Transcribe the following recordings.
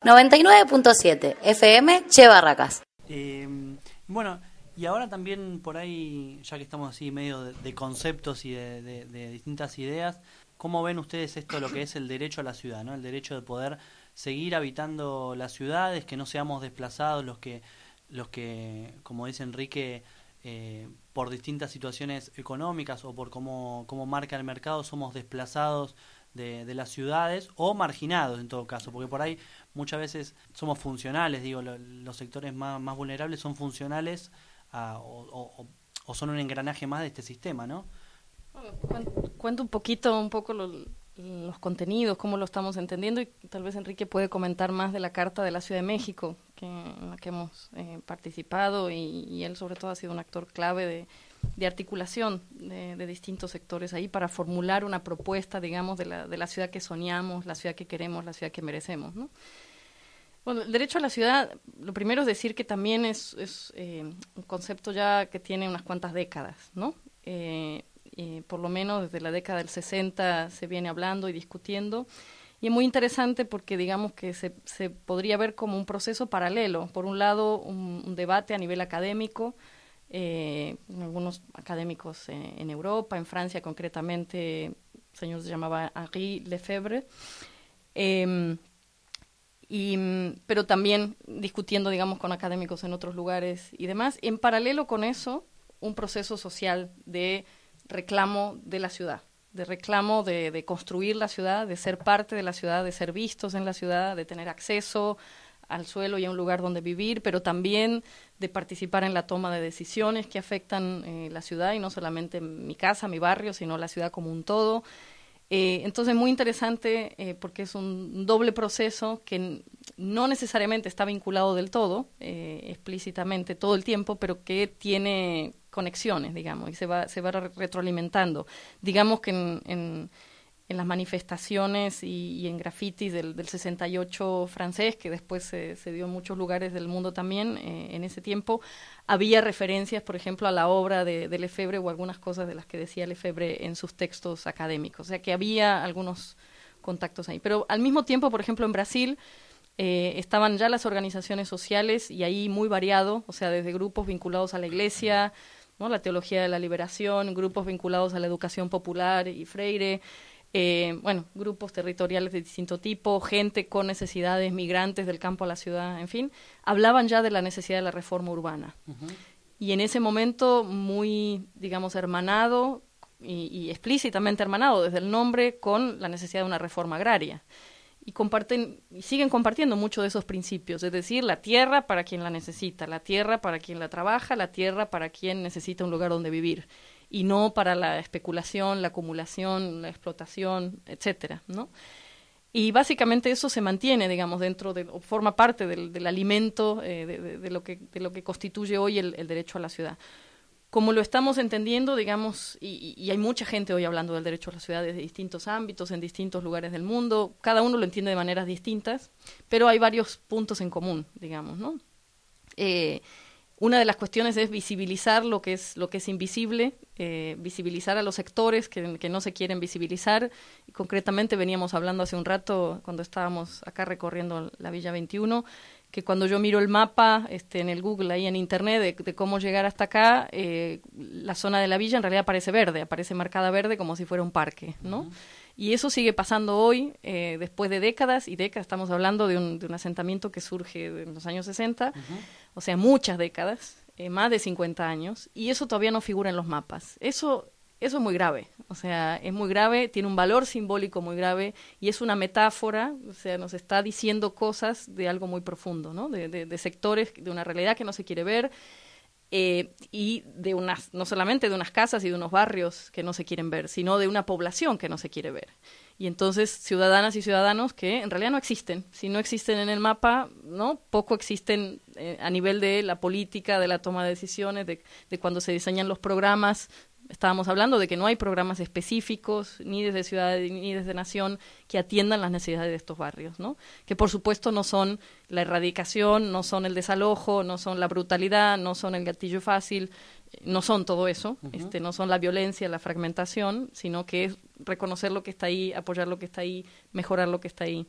99.7 FM Che Barracas. Bueno, y ahora también por ahí, ya que estamos así medio de conceptos y de distintas ideas, ¿cómo ven ustedes esto, lo que es el derecho a la ciudad, ¿no? El derecho de poder seguir habitando las ciudades, que no seamos desplazados los que como dice Enrique, por distintas situaciones económicas o por cómo marca el mercado, somos desplazados de las ciudades o marginados en todo caso, porque por ahí muchas veces somos funcionales, digo, los sectores más vulnerables son funcionales o son un engranaje más de este sistema, ¿no? Cuento un poco los contenidos, cómo lo estamos entendiendo, y tal vez Enrique puede comentar más de la Carta de la Ciudad de México, en la que hemos participado, y él sobre todo ha sido un actor clave de articulación de distintos sectores ahí para formular una propuesta, digamos, de la ciudad que soñamos, la ciudad que queremos, la ciudad que merecemos, ¿no? Bueno, el derecho a la ciudad, lo primero es decir que también es un concepto ya que tiene unas cuantas décadas, ¿no? Por lo menos desde la década del 60 se viene hablando y discutiendo, y es muy interesante porque digamos que se podría ver como un proceso paralelo. Por un lado, un debate a nivel académico, algunos académicos en Europa, en Francia concretamente, el señor se llamaba Henri Lefebvre, pero también discutiendo, digamos, con académicos en otros lugares y demás. En paralelo con eso, un proceso social de reclamo de la ciudad, de reclamo de construir la ciudad, de ser parte de la ciudad, de ser vistos en la ciudad, de tener acceso al suelo y a un lugar donde vivir, pero también de participar en la toma de decisiones que afectan la ciudad, y no solamente mi casa, mi barrio, sino la ciudad como un todo. Entonces, muy interesante porque es un doble proceso que no necesariamente está vinculado del todo, explícitamente todo el tiempo, pero que tiene conexiones, digamos, y se va retroalimentando. Digamos que en las manifestaciones y en grafitis del 68 francés, que después se dio en muchos lugares del mundo también, en ese tiempo, había referencias, por ejemplo, a la obra de Lefebvre o algunas cosas de las que decía Lefebvre en sus textos académicos. O sea que había algunos contactos ahí. Pero al mismo tiempo, por ejemplo, en Brasil estaban ya las organizaciones sociales, y ahí muy variado, o sea, desde grupos vinculados a la iglesia, ¿no?, la teología de la liberación, grupos vinculados a la educación popular y Freire, grupos territoriales de distinto tipo, gente con necesidades, migrantes del campo a la ciudad, en fin, hablaban ya de la necesidad de la reforma urbana. Uh-huh. Y en ese momento muy, digamos, hermanado y explícitamente hermanado desde el nombre con la necesidad de una reforma agraria. Y siguen compartiendo mucho de esos principios, es decir, la tierra para quien la necesita, la tierra para quien la trabaja, la tierra para quien necesita un lugar donde vivir, y no para la especulación, la acumulación, la explotación, etcétera, ¿no? Y básicamente eso se mantiene, digamos, o forma parte del alimento de lo que constituye hoy el derecho a la ciudad. Como lo estamos entendiendo, digamos, y hay mucha gente hoy hablando del derecho a la ciudad desde distintos ámbitos, en distintos lugares del mundo, cada uno lo entiende de maneras distintas, pero hay varios puntos en común, digamos, ¿no? Una de las cuestiones es visibilizar lo que es invisible, visibilizar a los sectores que no se quieren visibilizar, y concretamente veníamos hablando hace un rato cuando estábamos acá recorriendo la Villa 21, que cuando yo miro el mapa en el Google, ahí en Internet, de cómo llegar hasta acá, la zona de la villa en realidad aparece marcada verde como si fuera un parque, ¿no? Uh-huh. Y eso sigue pasando hoy, después de décadas y décadas. Estamos hablando de un asentamiento que surge en los años 60, uh-huh. O sea, muchas décadas, más de 50 años, y eso todavía no figura en los mapas. Eso es muy grave, o sea, es muy grave, tiene un valor simbólico muy grave, y es una metáfora, o sea, nos está diciendo cosas de algo muy profundo, ¿no? De sectores, de una realidad que no se quiere ver, y no solamente de unas casas y de unos barrios que no se quieren ver, sino de una población que no se quiere ver. Y entonces ciudadanas y ciudadanos que en realidad no existen. Si no existen en el mapa, ¿no?, poco existen a nivel de la política, de la toma de decisiones, de cuando se diseñan los programas. Estábamos hablando de que no hay programas específicos, ni desde ciudad ni desde nación, que atiendan las necesidades de estos barrios, ¿no? Que por supuesto no son la erradicación, no son el desalojo, no son la brutalidad, no son el gatillo fácil, no son todo eso, uh-huh. No son la violencia, la fragmentación, sino que es reconocer lo que está ahí, apoyar lo que está ahí, mejorar lo que está ahí.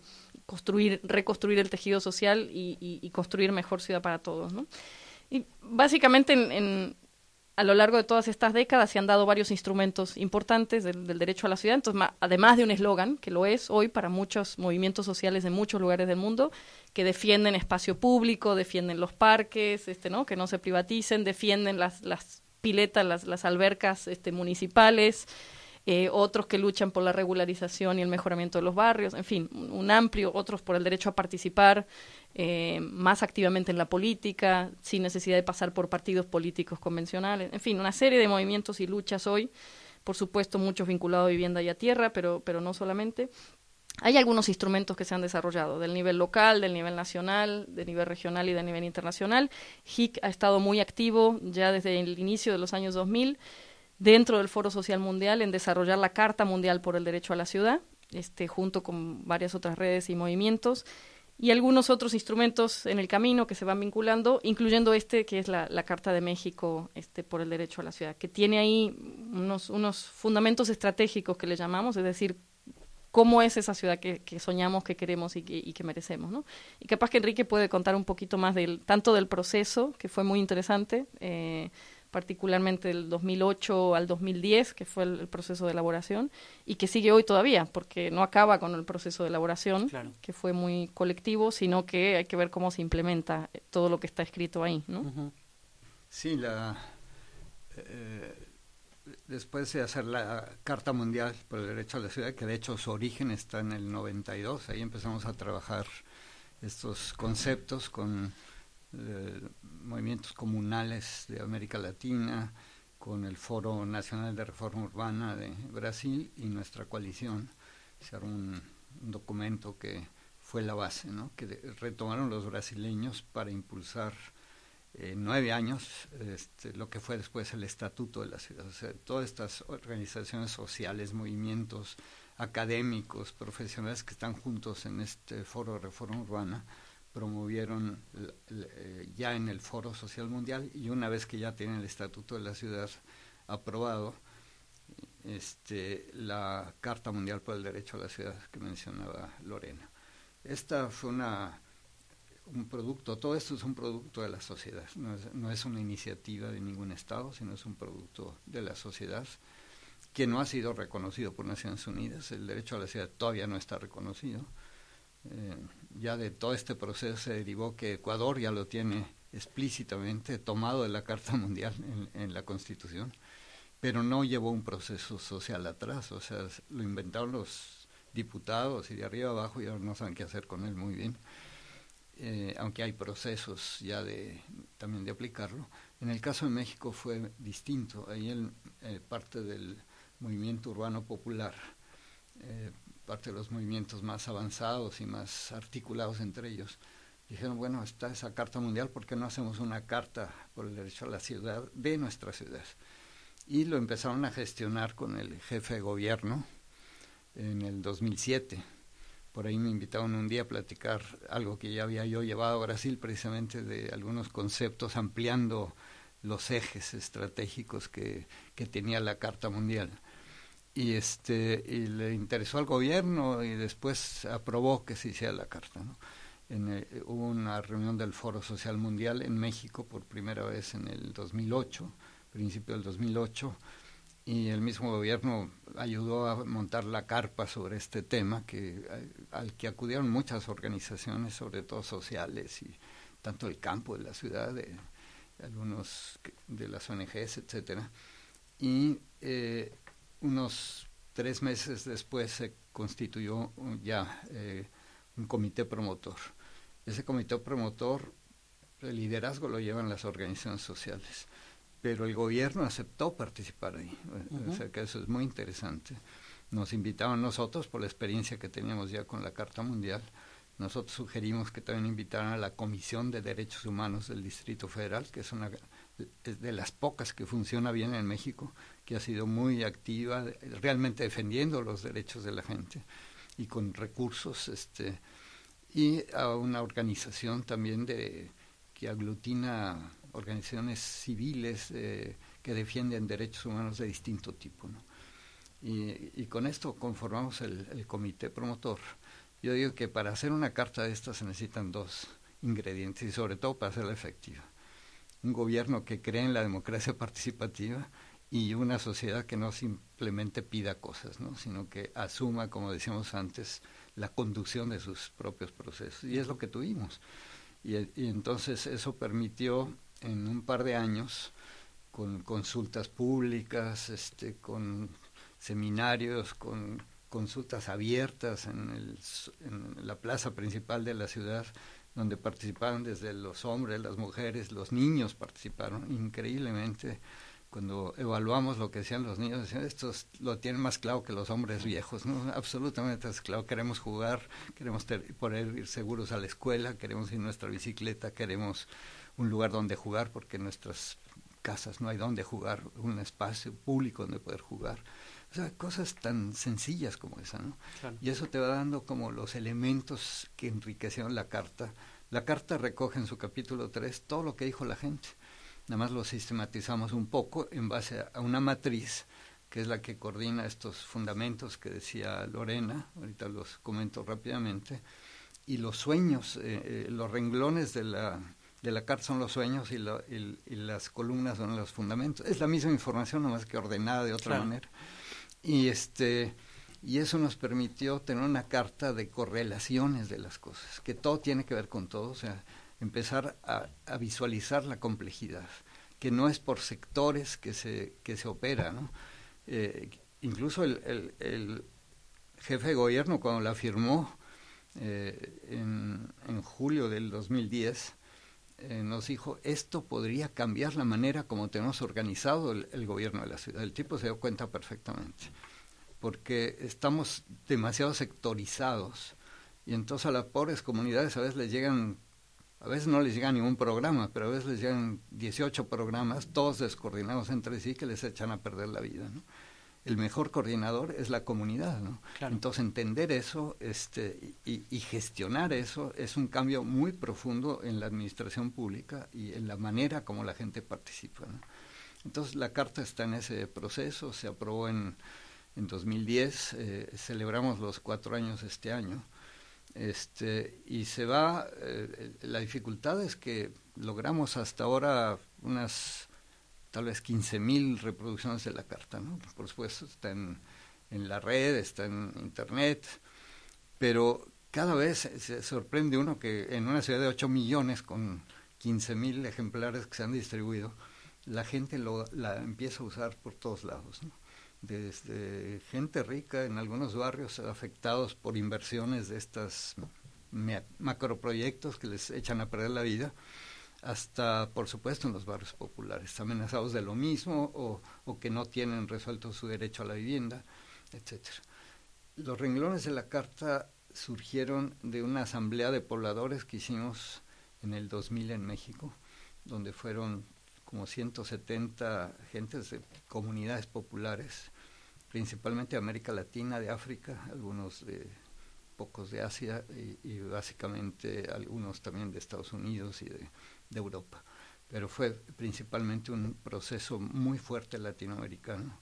reconstruir el tejido social y construir mejor ciudad para todos, ¿no? Y básicamente a lo largo de todas estas décadas se han dado varios instrumentos importantes del derecho a la ciudad. Entonces, además de un eslogan, que lo es hoy para muchos movimientos sociales de muchos lugares del mundo, que defienden espacio público, defienden los parques, ¿no? Que no se privaticen, defienden las piletas, las albercas municipales, otros que luchan por la regularización y el mejoramiento de los barrios, en fin, un amplio, otros por el derecho a participar más activamente en la política, sin necesidad de pasar por partidos políticos convencionales, en fin, una serie de movimientos y luchas hoy, por supuesto muchos vinculados a vivienda y a tierra, pero no solamente. Hay algunos instrumentos que se han desarrollado del nivel local, del nivel nacional, del nivel regional y del nivel internacional. HIC ha estado muy activo ya desde el inicio de los años 2000 dentro del Foro Social Mundial en desarrollar la Carta Mundial por el Derecho a la Ciudad, junto con varias otras redes y movimientos, y algunos otros instrumentos en el camino que se van vinculando, incluyendo que es la Carta de México por el Derecho a la Ciudad, que tiene ahí unos fundamentos estratégicos que le llamamos, es decir, cómo es esa ciudad que soñamos, que queremos y que merecemos, ¿no? Y capaz que Enrique puede contar un poquito más tanto del proceso, que fue muy interesante, particularmente del 2008 al 2010, que fue el proceso de elaboración, y que sigue hoy todavía, porque no acaba con el proceso de elaboración, claro, que fue muy colectivo, sino que hay que ver cómo se implementa todo lo que está escrito ahí, ¿no? Uh-huh. Sí, después de hacer la Carta Mundial por el Derecho a la Ciudad, que de hecho su origen está en el 92, ahí empezamos a trabajar estos conceptos con movimientos comunales de América Latina, con el Foro Nacional de Reforma Urbana de Brasil y nuestra coalición. Se armó un documento que fue la base, ¿no? Que retomaron los brasileños para impulsar 9 años lo que fue después el Estatuto de la Ciudad. O sea, todas estas organizaciones sociales, movimientos académicos, profesionales que están juntos en este Foro de Reforma Urbana, promovieron ya en el Foro Social Mundial, y una vez que ya tienen el Estatuto de la Ciudad aprobado, la Carta Mundial por el Derecho a la Ciudad que mencionaba Lorena. Esta fue un producto, todo esto es un producto de la sociedad, no es una iniciativa de ningún Estado, sino es un producto de la sociedad que no ha sido reconocido por Naciones Unidas. El derecho a la ciudad todavía no está reconocido. Ya de todo este proceso se derivó que Ecuador ya lo tiene explícitamente tomado de la Carta Mundial en la Constitución, pero no llevó un proceso social atrás. O sea, lo inventaron los diputados y de arriba abajo ya no saben qué hacer con él muy bien, aunque hay procesos ya también de aplicarlo. En el caso de México fue distinto. Ahí parte del movimiento urbano popular, parte de los movimientos más avanzados y más articulados entre ellos, dijeron, bueno, está esa Carta Mundial, ¿por qué no hacemos una carta por el derecho a la ciudad de nuestra ciudad? Y lo empezaron a gestionar con el jefe de gobierno en el 2007. Por ahí me invitaron un día a platicar algo que ya había yo llevado a Brasil, precisamente de algunos conceptos, ampliando los ejes estratégicos que tenía la Carta Mundial. Y le interesó al gobierno y después aprobó que se hiciera la carta, ¿no? Hubo una reunión del Foro Social Mundial en México por primera vez en el 2008, principio del 2008, y el mismo gobierno ayudó a montar la carpa sobre este tema, al que acudieron muchas organizaciones, sobre todo sociales, y tanto del campo, de la ciudad, de algunos de las ONGs, etcétera. Y unos 3 meses después se constituyó un comité promotor. Ese comité promotor, el liderazgo lo llevan las organizaciones sociales, pero el gobierno aceptó participar ahí. Uh-huh. O sea que eso es muy interesante. Nos invitaron nosotros, por la experiencia que teníamos ya con la Carta Mundial, nosotros sugerimos que también invitaran a la Comisión de Derechos Humanos del Distrito Federal, que es de las pocas que funciona bien en México, que ha sido muy activa, realmente defendiendo los derechos de la gente y con recursos, y a una organización también que aglutina organizaciones civiles que defienden derechos humanos de distinto tipo, ¿no? Y con esto conformamos el comité promotor. Yo digo que para hacer una carta de estas se necesitan dos ingredientes y sobre todo para hacerla efectiva. Un gobierno que cree en la democracia participativa y una sociedad que no simplemente pida cosas, ¿no? Sino que asuma, como decíamos antes, la conducción de sus propios procesos. Y es lo que tuvimos. Y entonces eso permitió en un par de años, con consultas públicas, con seminarios, con consultas abiertas en la plaza principal de la ciudad, donde participaron desde los hombres, las mujeres, los niños participaron increíblemente. Cuando evaluamos lo que decían los niños, decían, estos lo tienen más claro que los hombres viejos, ¿no? Absolutamente es claro, queremos jugar, queremos poder ir seguros a la escuela, queremos ir en nuestra bicicleta, queremos un lugar donde jugar, porque en nuestras casas no hay donde jugar, un espacio público donde poder jugar. O sea, cosas tan sencillas como esa, ¿no? Claro. Y eso te va dando como los elementos que enriquecieron la carta. La carta recoge en su capítulo 3 todo lo que dijo la gente. Nada más lo sistematizamos un poco en base a una matriz que es la que coordina estos fundamentos que decía Lorena, ahorita los comento rápidamente, y los sueños, los renglones de la carta son los sueños y las columnas son los fundamentos. Es la misma información, nomás que ordenada de otra manera. Y eso nos permitió tener una carta de correlaciones de las cosas, que todo tiene que ver con todo, o sea, empezar a visualizar la complejidad, que no es por sectores que se opera, ¿no? Incluso el jefe de gobierno, cuando la firmó en julio del 2010, nos dijo, esto podría cambiar la manera como tenemos organizado el gobierno de la ciudad. El tipo se dio cuenta perfectamente, porque estamos demasiado sectorizados, y entonces a las pobres comunidades a veces no les llega ningún programa, pero a veces les llegan 18 programas, todos descoordinados entre sí, que les echan a perder la vida, ¿no? El mejor coordinador es la comunidad, ¿no? Claro. Entonces entender eso y gestionar eso es un cambio muy profundo en la administración pública y en la manera como la gente participa, ¿no? Entonces la carta está en ese proceso, se aprobó en 2010, celebramos los 4 años este año. Y se va, la dificultad es que logramos hasta ahora unas tal vez 15,000 reproducciones de la carta, ¿no? Por supuesto está en la red, está en internet, pero cada vez se sorprende uno que en una ciudad de 8 millones con 15,000 ejemplares que se han distribuido, la gente la empieza a usar por todos lados, ¿no? Desde gente rica en algunos barrios afectados por inversiones de estos macroproyectos que les echan a perder la vida, hasta, por supuesto, en los barrios populares, amenazados de lo mismo o que no tienen resuelto su derecho a la vivienda, etcétera. Los renglones de la carta surgieron de una asamblea de pobladores que hicimos en el 2000 en México, donde fueron como 170 gentes de comunidades populares, principalmente de América Latina, de África, pocos de Asia y básicamente algunos también de Estados Unidos y de Europa. Pero fue principalmente un proceso muy fuerte latinoamericano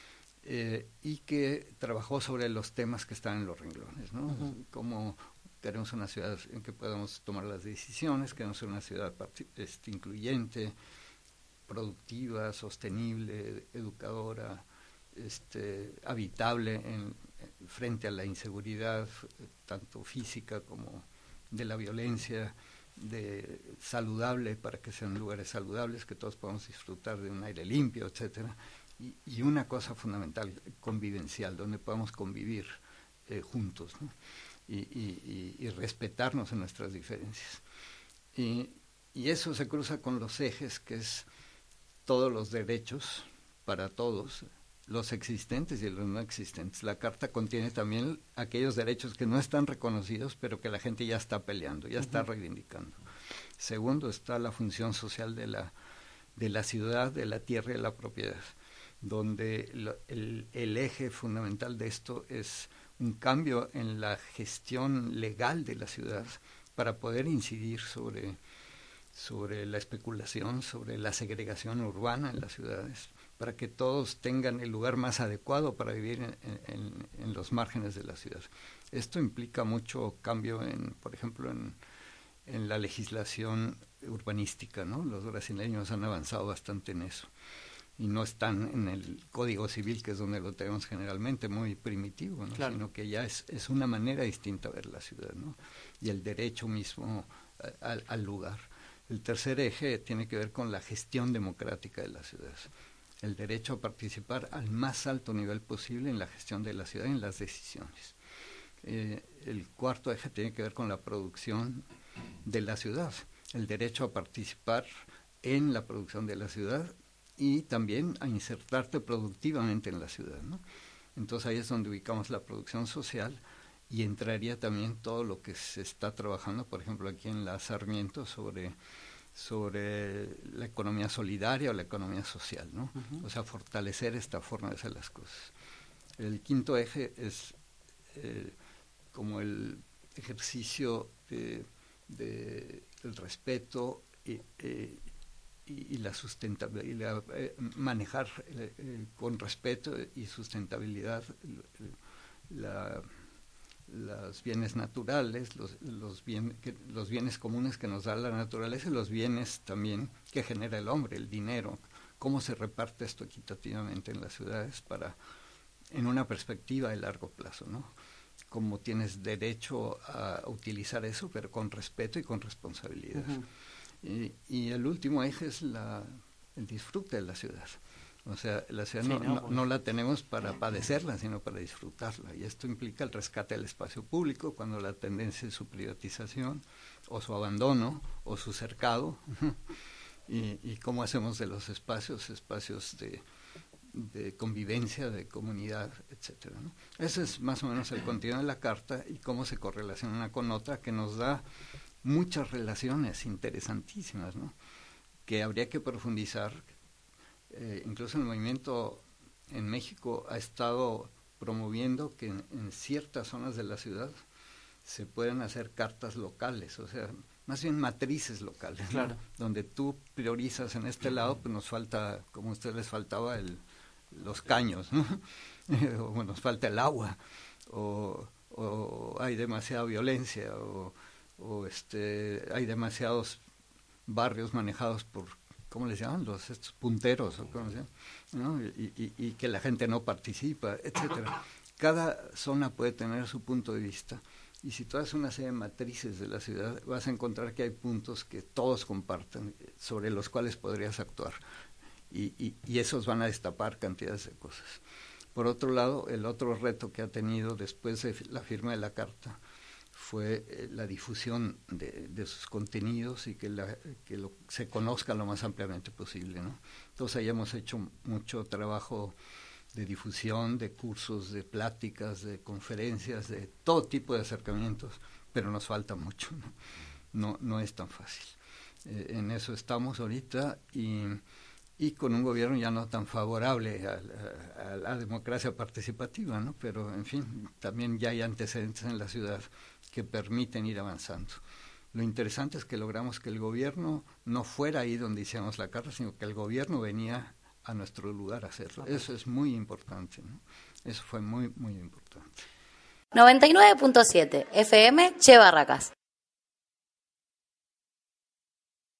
y que trabajó sobre los temas que están en los renglones, ¿no? Uh-huh. Como queremos una ciudad en que podamos tomar las decisiones, queremos una ciudad incluyente, productiva, sostenible, educadora, habitable frente a la inseguridad, tanto física como de la violencia, saludable para que sean lugares saludables, que todos podamos disfrutar de un aire limpio, etcétera, y una cosa fundamental, convivencial, donde podamos convivir juntos, ¿no? y respetarnos en nuestras diferencias. Y eso se cruza con los ejes, que es todos los derechos para todos, los existentes y los no existentes. La carta contiene también aquellos derechos que no están reconocidos, pero que la gente ya está peleando, ya está reivindicando. Segundo, está la función social de la ciudad, de la tierra y de la propiedad, donde el eje fundamental de esto es un cambio en la gestión legal de la ciudad para poder incidir sobre la especulación, sobre la segregación urbana en las ciudades, para que todos tengan el lugar más adecuado para vivir en los márgenes de la ciudad. Esto implica mucho cambio, por ejemplo, en la legislación urbanística, ¿no? Los brasileños han avanzado bastante en eso y no están en el Código Civil, que es donde lo tenemos generalmente, muy primitivo, ¿no? Claro. Sino que ya es una manera distinta de ver la ciudad, ¿no? Y el derecho mismo al lugar. El tercer eje tiene que ver con la gestión democrática de las ciudades, el derecho a participar al más alto nivel posible en la gestión de la ciudad y en las decisiones. El cuarto eje tiene que ver con la producción de la ciudad, el derecho a participar en la producción de la ciudad y también a insertarte productivamente en la ciudad, ¿no? Entonces ahí es donde ubicamos la producción social y entraría también todo lo que se está trabajando, por ejemplo, aquí en la Sarmiento sobre la economía solidaria o la economía social, ¿no? O sea, fortalecer esta forma de hacer las cosas. El quinto eje es como el ejercicio del respeto y la sustentabilidad, manejar con respeto y sustentabilidad los bienes naturales, los bienes comunes que nos da la naturaleza y los bienes también que genera el hombre, el dinero, cómo se reparte esto equitativamente en las ciudades en una perspectiva de largo plazo, ¿no? Cómo tienes derecho a utilizar eso, pero con respeto y con responsabilidad. Y el último eje es el disfrute de la ciudad. O sea, la ciudad no la tenemos para padecerla, sino para disfrutarla. Y esto implica el rescate del espacio público, cuando la tendencia es su privatización, o su abandono, o su cercado. Y cómo hacemos de los espacios de convivencia, de comunidad, etcétera, ¿no? Ese es más o menos el contenido de la carta y cómo se correlaciona una con otra, que nos da muchas relaciones interesantísimas, ¿no? Que habría que profundizar. Incluso el movimiento en México ha estado promoviendo que en ciertas zonas de la ciudad se puedan hacer cartas locales, o sea, más bien matrices locales, claro, ¿no? Donde tú priorizas en este lado, pues nos falta, como a ustedes les faltaba, los caños, ¿no? O nos falta el agua, o hay demasiada violencia, o hay demasiados barrios manejados por, ¿cómo les llaman? Estos punteros, o cómo se llama, ¿no? Y que la gente no participa, etcétera. Cada zona puede tener su punto de vista, y si tú haces una serie de matrices de la ciudad, vas a encontrar que hay puntos que todos comparten, sobre los cuales podrías actuar, y esos van a destapar cantidades de cosas. Por otro lado, el otro reto que ha tenido después de la firma de la Carta fue la difusión de sus contenidos y que se conozca lo más ampliamente posible, ¿no? Entonces ahí hemos hecho mucho trabajo de difusión, de cursos, de pláticas, de conferencias, de todo tipo de acercamientos, pero nos falta mucho, ¿no? No es tan fácil. En eso estamos ahorita y con un gobierno ya no tan favorable a la democracia participativa, ¿no? Pero, en fin, también ya hay antecedentes en la ciudad que permiten ir avanzando. Lo interesante es que logramos que el gobierno no fuera ahí donde hicimos la carta, sino que el gobierno venía a nuestro lugar a hacerlo. Eso es muy importante, ¿no? Eso fue muy, muy importante. 99.7 FM Che Barracas.